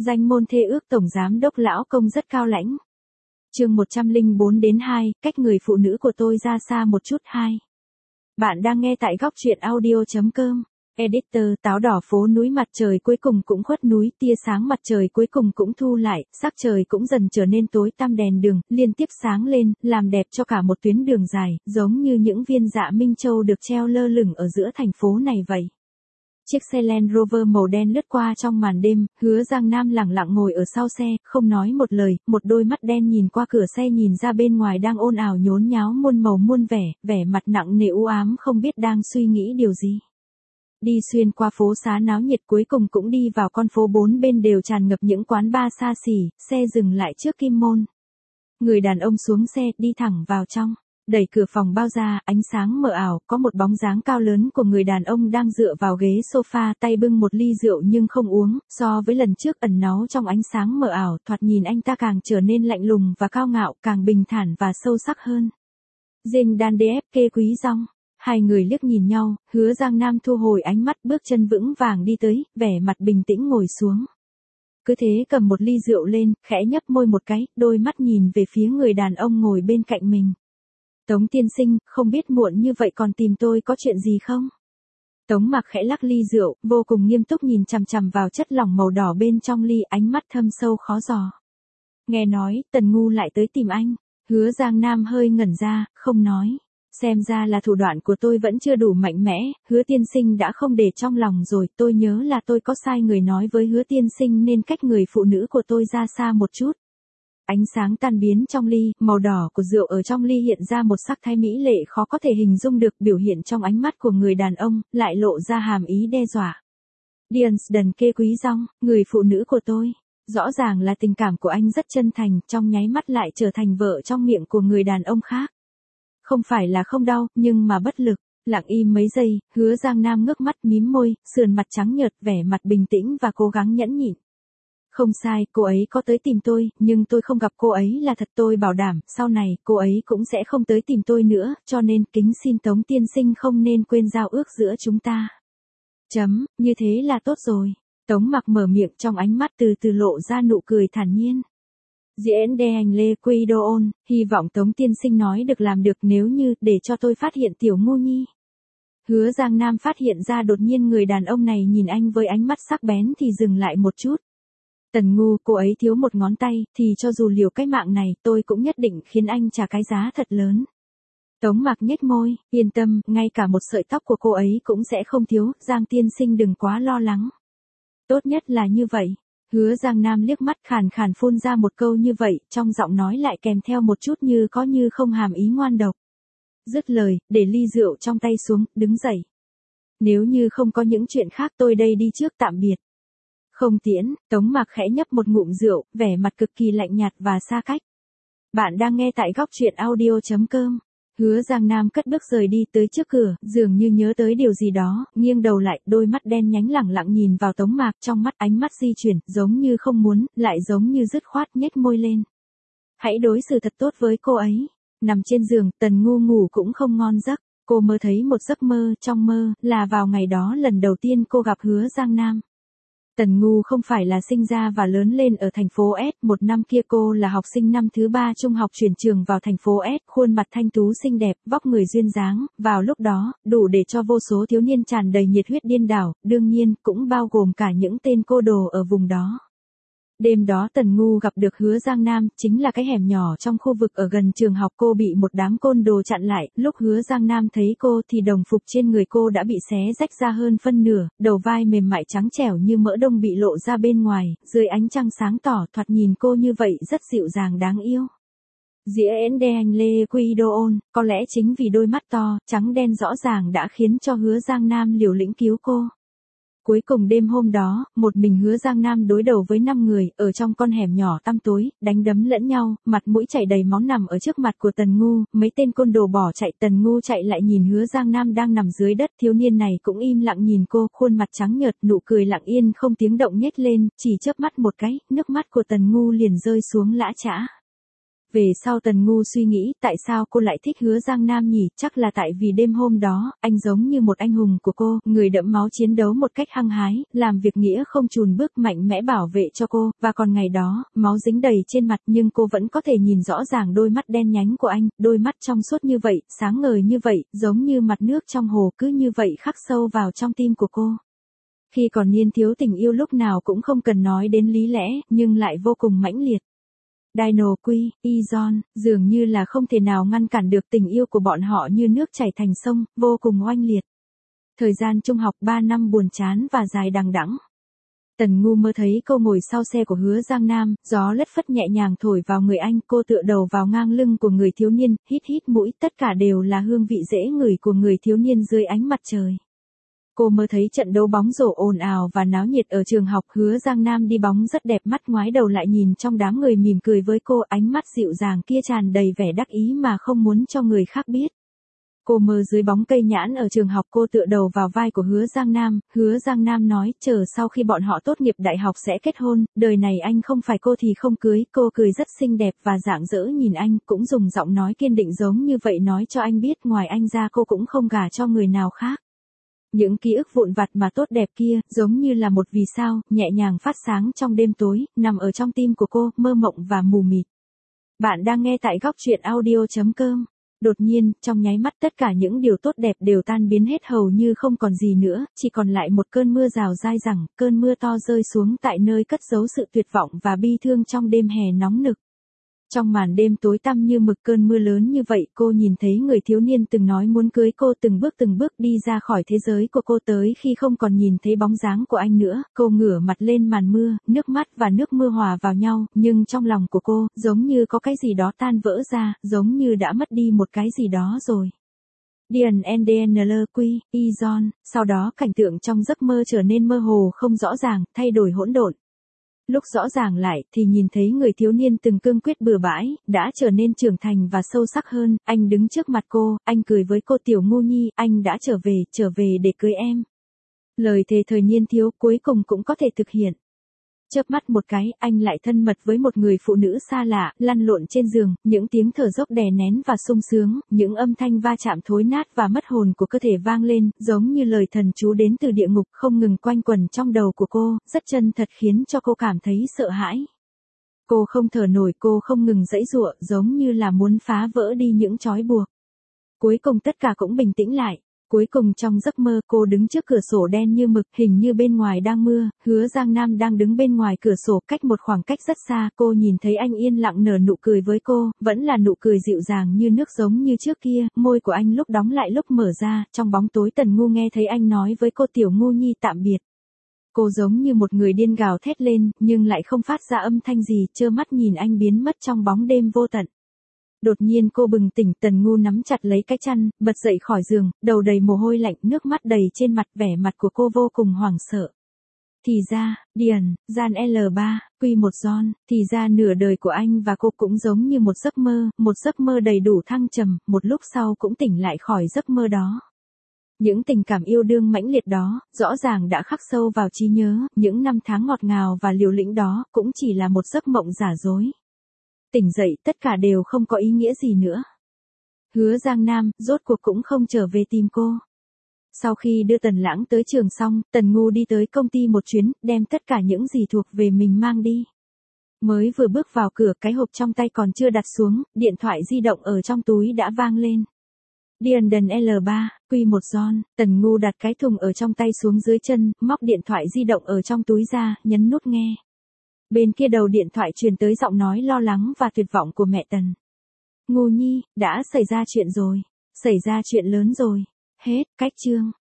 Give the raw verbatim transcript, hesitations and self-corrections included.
Danh môn thê ước tổng giám đốc lão công rất cao lãnh. Chương một trăm lẻ bốn đến hai, cách người phụ nữ của tôi ra xa một chút hai. Bạn đang nghe tại góc truyện audio chấm com. Editor, táo đỏ phố núi, mặt trời cuối cùng cũng khuất núi, tia sáng mặt trời cuối cùng cũng thu lại, sắc trời cũng dần trở nên tối tăm, đèn đường liên tiếp sáng lên, làm đẹp cho cả một tuyến đường dài, giống như những viên dạ minh châu được treo lơ lửng ở giữa thành phố này vậy. Chiếc xe Land Rover màu đen lướt qua trong màn đêm, Hứa Giang Nam lẳng lặng ngồi ở sau xe, không nói một lời, một đôi mắt đen nhìn qua cửa xe nhìn ra bên ngoài đang ồn ào nhốn nháo muôn màu muôn vẻ, vẻ mặt nặng nề u ám không biết đang suy nghĩ điều gì. Đi xuyên qua phố xá náo nhiệt, cuối cùng cũng đi vào con phố bốn bên đều tràn ngập những quán bar xa xỉ, xe dừng lại trước Kim Môn. Người đàn ông xuống xe, đi thẳng vào trong. Đẩy cửa phòng bao ra, ánh sáng mờ ảo, có một bóng dáng cao lớn của người đàn ông đang dựa vào ghế sofa, tay bưng một ly rượu nhưng không uống, so với lần trước ẩn náu trong ánh sáng mờ ảo, thoạt nhìn anh ta càng trở nên lạnh lùng và cao ngạo, càng bình thản và sâu sắc hơn. Dinh đan đê ép kê quý rong. Hai người liếc nhìn nhau, Hứa Giang Nam thu hồi ánh mắt, bước chân vững vàng đi tới, vẻ mặt bình tĩnh ngồi xuống. Cứ thế cầm một ly rượu lên, khẽ nhấp môi một cái, đôi mắt nhìn về phía người đàn ông ngồi bên cạnh mình. Tống tiên sinh, không biết muộn như vậy còn tìm tôi có chuyện gì không? Tống Mặc khẽ lắc ly rượu, vô cùng nghiêm túc nhìn chằm chằm vào chất lỏng màu đỏ bên trong ly, ánh mắt thâm sâu khó dò. Nghe nói, Tần Ngu lại tới tìm anh. Hứa Giang Nam hơi ngẩn ra, không nói. Xem ra là thủ đoạn của tôi vẫn chưa đủ mạnh mẽ, Hứa tiên sinh đã không để trong lòng rồi, tôi nhớ là tôi có sai người nói với Hứa tiên sinh nên cách người phụ nữ của tôi ra xa một chút. Ánh sáng tan biến trong ly, màu đỏ của rượu ở trong ly hiện ra một sắc thái mỹ lệ khó có thể hình dung được, biểu hiện trong ánh mắt của người đàn ông, lại lộ ra hàm ý đe dọa. Diensden kê quý rong, người phụ nữ của tôi. Rõ ràng là tình cảm của anh rất chân thành, trong nháy mắt lại trở thành vợ trong miệng của người đàn ông khác. Không phải là không đau, nhưng mà bất lực. Lặng im mấy giây, Hứa Giang Nam ngước mắt mím môi, sườn mặt trắng nhợt, vẻ mặt bình tĩnh và cố gắng nhẫn nhịn. Không sai, cô ấy có tới tìm tôi, nhưng tôi không gặp cô ấy là thật, tôi bảo đảm, sau này, cô ấy cũng sẽ không tới tìm tôi nữa, cho nên, kính xin Tống tiên sinh không nên quên giao ước giữa chúng ta. Chấm, như thế là tốt rồi. Tống Mặc mở miệng, trong ánh mắt từ từ lộ ra nụ cười thản nhiên. Diễn đe hành lê quy đô ôn, hy vọng Tống tiên sinh nói được làm được, nếu như, để cho tôi phát hiện tiểu ngu nhi. Hứa Giang Nam phát hiện ra đột nhiên người đàn ông này nhìn anh với ánh mắt sắc bén thì dừng lại một chút. Tần Ngu, cô ấy thiếu một ngón tay, thì cho dù liều cái mạng này, tôi cũng nhất định khiến anh trả cái giá thật lớn. Tống Mặc nhếch môi, yên tâm, ngay cả một sợi tóc của cô ấy cũng sẽ không thiếu, Giang tiên sinh đừng quá lo lắng. Tốt nhất là như vậy. Hứa Giang Nam liếc mắt khàn khàn phun ra một câu như vậy, trong giọng nói lại kèm theo một chút như có như không hàm ý ngoan độc. Dứt lời, để ly rượu trong tay xuống, đứng dậy. Nếu như không có những chuyện khác tôi đây đi trước, tạm biệt. Không tiễn, Tống Mặc khẽ nhấp một ngụm rượu, vẻ mặt cực kỳ lạnh nhạt và xa cách. Bạn đang nghe tại góc truyện audio chấm com. Hứa Giang Nam cất bước rời đi tới trước cửa, dường như nhớ tới điều gì đó, nghiêng đầu lại, đôi mắt đen nhánh lẳng lặng nhìn vào Tống Mặc, trong mắt ánh mắt di chuyển, giống như không muốn, lại giống như dứt khoát, nhếch môi lên. Hãy đối xử thật tốt với cô ấy. Nằm trên giường, Tần Ngu ngủ cũng không ngon giấc, cô mơ thấy một giấc mơ, trong mơ, là vào ngày đó lần đầu tiên cô gặp Hứa Giang Nam. Tần Ngu không phải là sinh ra và lớn lên ở thành phố S, một năm kia cô là học sinh năm thứ ba trung học chuyển trường vào thành phố S, khuôn mặt thanh tú xinh đẹp, vóc người duyên dáng, vào lúc đó, đủ để cho vô số thiếu niên tràn đầy nhiệt huyết điên đảo, đương nhiên, cũng bao gồm cả những tên cô đồ ở vùng đó. Đêm đó Tần Ngu gặp được Hứa Giang Nam, chính là cái hẻm nhỏ trong khu vực ở gần trường học, cô bị một đám côn đồ chặn lại, lúc Hứa Giang Nam thấy cô thì đồng phục trên người cô đã bị xé rách ra hơn phân nửa, đầu vai mềm mại trắng trẻo như mỡ đông bị lộ ra bên ngoài, dưới ánh trăng sáng tỏ, thoạt nhìn cô như vậy rất dịu dàng đáng yêu. Diễn đe hành lê quy đô ôn, có lẽ chính vì đôi mắt to, trắng đen rõ ràng đã khiến cho Hứa Giang Nam liều lĩnh cứu cô. Cuối cùng đêm hôm đó, một mình Hứa Giang Nam đối đầu với năm người, ở trong con hẻm nhỏ tăm tối, đánh đấm lẫn nhau, mặt mũi chảy đầy máu nằm ở trước mặt của Tần Ngu, mấy tên côn đồ bỏ chạy, Tần Ngu chạy lại nhìn Hứa Giang Nam đang nằm dưới đất, thiếu niên này cũng im lặng nhìn cô, khuôn mặt trắng nhợt, nụ cười lặng yên không tiếng động nhếch lên, chỉ chớp mắt một cái, nước mắt của Tần Ngu liền rơi xuống lã chã. Về sau Tần Ngu suy nghĩ tại sao cô lại thích Hứa Giang Nam nhỉ, chắc là tại vì đêm hôm đó, anh giống như một anh hùng của cô, người đẫm máu chiến đấu một cách hăng hái, làm việc nghĩa không chùn bước mạnh mẽ bảo vệ cho cô, và còn ngày đó, máu dính đầy trên mặt nhưng cô vẫn có thể nhìn rõ ràng đôi mắt đen nhánh của anh, đôi mắt trong suốt như vậy, sáng ngời như vậy, giống như mặt nước trong hồ cứ như vậy khắc sâu vào trong tim của cô. Khi còn niên thiếu tình yêu lúc nào cũng không cần nói đến lý lẽ, nhưng lại vô cùng mãnh liệt. Dino Quy, Izon, dường như là không thể nào ngăn cản được tình yêu của bọn họ như nước chảy thành sông, vô cùng oanh liệt. Thời gian trung học ba năm buồn chán và dài đằng đẵng. Tần Ngu mơ thấy cô ngồi sau xe của Hứa Giang Nam, gió lất phất nhẹ nhàng thổi vào người anh, cô tựa đầu vào ngang lưng của người thiếu niên, hít hít mũi, tất cả đều là hương vị dễ ngửi của người thiếu niên dưới ánh mặt trời. Cô mơ thấy trận đấu bóng rổ ồn ào và náo nhiệt ở trường học, Hứa Giang Nam đi bóng rất đẹp, mắt ngoái đầu lại nhìn trong đám người mỉm cười với cô, ánh mắt dịu dàng kia tràn đầy vẻ đắc ý mà không muốn cho người khác biết. Cô mơ dưới bóng cây nhãn ở trường học, cô tựa đầu vào vai của Hứa Giang Nam, Hứa Giang Nam nói, chờ sau khi bọn họ tốt nghiệp đại học sẽ kết hôn, đời này anh không phải cô thì không cưới, cô cười rất xinh đẹp và rạng rỡ nhìn anh, cũng dùng giọng nói kiên định giống như vậy nói cho anh biết ngoài anh ra cô cũng không gả cho người nào khác. Những ký ức vụn vặt mà tốt đẹp kia, giống như là một vì sao, nhẹ nhàng phát sáng trong đêm tối, nằm ở trong tim của cô, mơ mộng và mù mịt. Bạn đang nghe tại góc truyện audio chấm com. Đột nhiên, trong nháy mắt tất cả những điều tốt đẹp đều tan biến hết hầu như không còn gì nữa, chỉ còn lại một cơn mưa rào dai dẳng, cơn mưa to rơi xuống tại nơi cất giấu sự tuyệt vọng và bi thương trong đêm hè nóng nực. Trong màn đêm tối tăm như mực cơn mưa lớn như vậy, cô nhìn thấy người thiếu niên từng nói muốn cưới cô từng bước từng bước đi ra khỏi thế giới của cô tới khi không còn nhìn thấy bóng dáng của anh nữa, cô ngửa mặt lên màn mưa, nước mắt và nước mưa hòa vào nhau, nhưng trong lòng của cô, giống như có cái gì đó tan vỡ ra, giống như đã mất đi một cái gì đó rồi. Dian en đê en lờ quy, Izon, sau đó cảnh tượng trong giấc mơ trở nên mơ hồ không rõ ràng, thay đổi hỗn độn. Lúc rõ ràng lại, thì nhìn thấy người thiếu niên từng cương quyết bừa bãi, đã trở nên trưởng thành và sâu sắc hơn, anh đứng trước mặt cô, anh cười với cô Tiểu Ngu Nhi, anh đã trở về, trở về để cưới em. Lời thề thời niên thiếu cuối cùng cũng có thể thực hiện. Chớp mắt một cái, anh lại thân mật với một người phụ nữ xa lạ, lăn lộn trên giường, những tiếng thở dốc đè nén và sung sướng, những âm thanh va chạm thối nát và mất hồn của cơ thể vang lên, giống như lời thần chú đến từ địa ngục không ngừng quanh quẩn trong đầu của cô, rất chân thật khiến cho cô cảm thấy sợ hãi. Cô không thở nổi, cô không ngừng giãy giụa, giống như là muốn phá vỡ đi những trói buộc. Cuối cùng tất cả cũng bình tĩnh lại. Cuối cùng trong giấc mơ cô đứng trước cửa sổ đen như mực, hình như bên ngoài đang mưa, Hứa Giang Nam đang đứng bên ngoài cửa sổ cách một khoảng cách rất xa, cô nhìn thấy anh yên lặng nở nụ cười với cô, vẫn là nụ cười dịu dàng như nước giống như trước kia, môi của anh lúc đóng lại lúc mở ra, trong bóng tối Tần Ngu nghe thấy anh nói với cô Tiểu Ngu Nhi tạm biệt. Cô giống như một người điên gào thét lên, nhưng lại không phát ra âm thanh gì, trơ mắt nhìn anh biến mất trong bóng đêm vô tận. Đột nhiên cô bừng tỉnh, Tần Ngu nắm chặt lấy cái chăn, bật dậy khỏi giường, đầu đầy mồ hôi lạnh, nước mắt đầy trên mặt, vẻ mặt của cô vô cùng hoảng sợ. Thì ra, Điền, Gian lờ ba, Quy một John, thì ra nửa đời của anh và cô cũng giống như một giấc mơ, một giấc mơ đầy đủ thăng trầm, một lúc sau cũng tỉnh lại khỏi giấc mơ đó. Những tình cảm yêu đương mãnh liệt đó, rõ ràng đã khắc sâu vào trí nhớ, những năm tháng ngọt ngào và liều lĩnh đó, cũng chỉ là một giấc mộng giả dối. Tỉnh dậy, tất cả đều không có ý nghĩa gì nữa. Hứa Giang Nam, rốt cuộc cũng không trở về tìm cô. Sau khi đưa Tần Lãng tới trường xong, Tần Ngu đi tới công ty một chuyến, đem tất cả những gì thuộc về mình mang đi. Mới vừa bước vào cửa, cái hộp trong tay còn chưa đặt xuống, điện thoại di động ở trong túi đã vang lên. Điền đần lờ ba, Quy một John, Tần Ngu đặt cái thùng ở trong tay xuống dưới chân, móc điện thoại di động ở trong túi ra, nhấn nút nghe. Bên kia đầu điện thoại truyền tới giọng nói lo lắng và tuyệt vọng của mẹ Tần. Ngu Nhi, đã xảy ra chuyện rồi. Xảy ra chuyện lớn rồi. Hết, cách chương.